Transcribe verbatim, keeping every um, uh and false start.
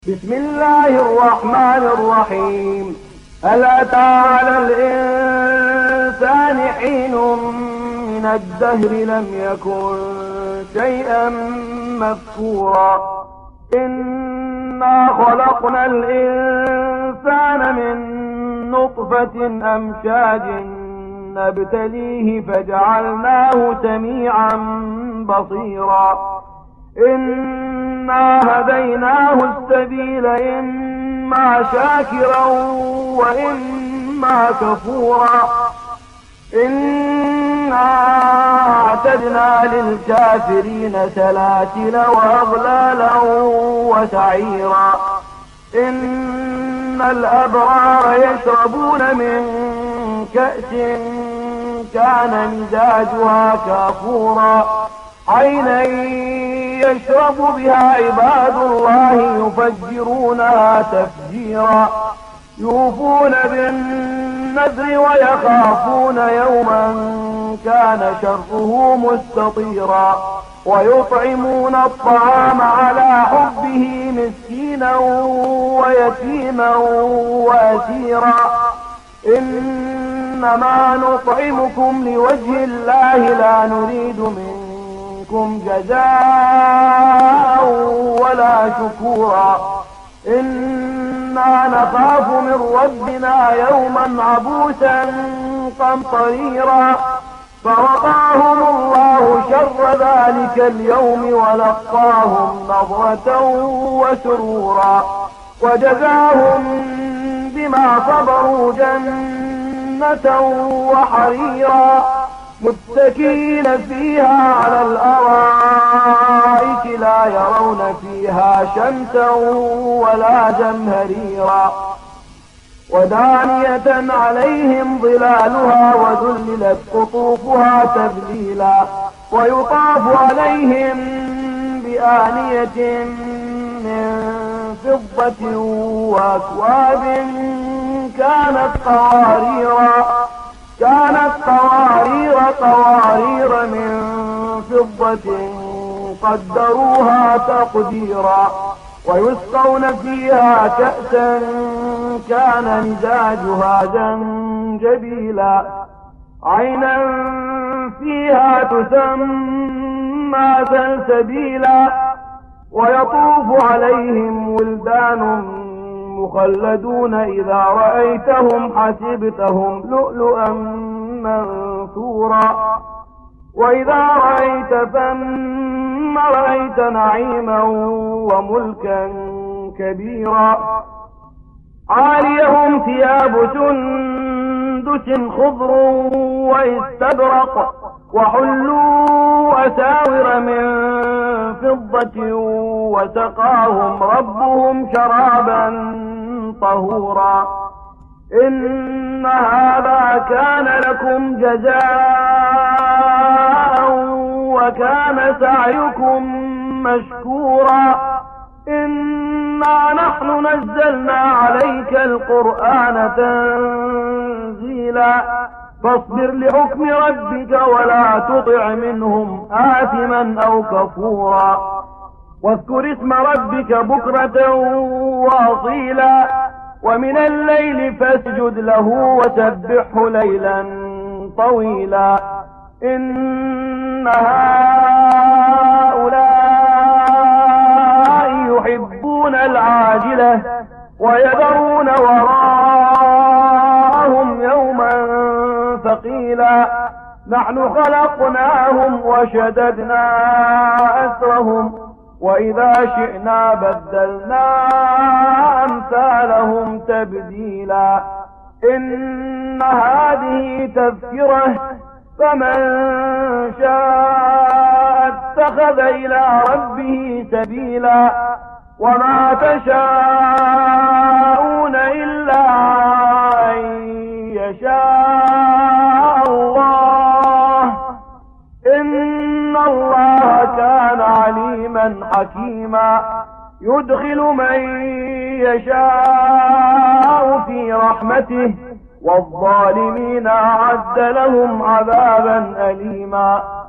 بسم الله الرحمن الرحيم. هل أتى على الإنسان حين من الدهر لم يكن شيئا مذكورا إنا خلقنا الإنسان من نطفة أمشاج نبتليه فجعلناه سميعا بصيرا إنا هديناه السبيل إما شاكرا وإما كفورا إنا أعتدنا للكافرين سلاسل وأغلالا وسعيرا إن الأبرار يشربون من كأس كان مزاجها كافورا عينا يشرب بها عباد الله يفجرونها تفجيرا يوفون بالنذر ويخافون يوما كان شره مستطيرا ويطعمون الطعام على حبه مسكينا ويتيما وأسيرا إنما نطعمكم لوجه الله لا نريد منكم جزاء ولا شكورا إنا نخاف من ربنا يوما عبوسا قمطريرا فوقاهم الله شر ذلك اليوم ولقاهم نضرة وسرورا وجزاهم بما صبروا جنة وحريرا متكئين فيها على الأرائك لا يرون فيها شمسا ولا زمهريرا ودانية عليهم ظلالها وذللت قطوفها تذليلا ويطاف عليهم بآنية من فضة وأكواب كانت قواريرا كانت قوارير قوارير من فضة قدروها تقديرا ويسقون فيها كأسا كان مزاجها زنجبيلا عينا فيها تسمى سلسبيلا ويطوف عليهم ولدان مخلدون إذا رأيتهم حسبتهم لؤلؤا منثورا وإذا رأيت ثم رأيت نعيما وملكا كبيرا عاليهم ثياب سندس خضر واستبرق وحلوا أساور من فضة وسقاهم ربهم شرابا طهورا إن هذا كان لكم جزاء وكان سعيكم مشكورا إنا نحن نزلنا عليك القرآن تنزيلا فاصبر لحكم ربك ولا تطع منهم آثما أو كفورا واذكر اسم ربك بكرة وأصيلا ومن الليل فاسجد له وسبحه ليلا طويلا إن هؤلاء يحبون العاجلة ويذرون وراءهم يوما ثقيلا نحن خلقناهم وشددنا أسرهم وإذا شئنا بدلنا أمثالهم تبديلا إن هذه تذكرة فمن شاء اتخذ إلى ربه سبيلا وما تشاءون إلا أن يشاء الله إن الله كان عليما حكيما يدخل من يشاء في رحمته والظالمين أعد لهم عذابا أليما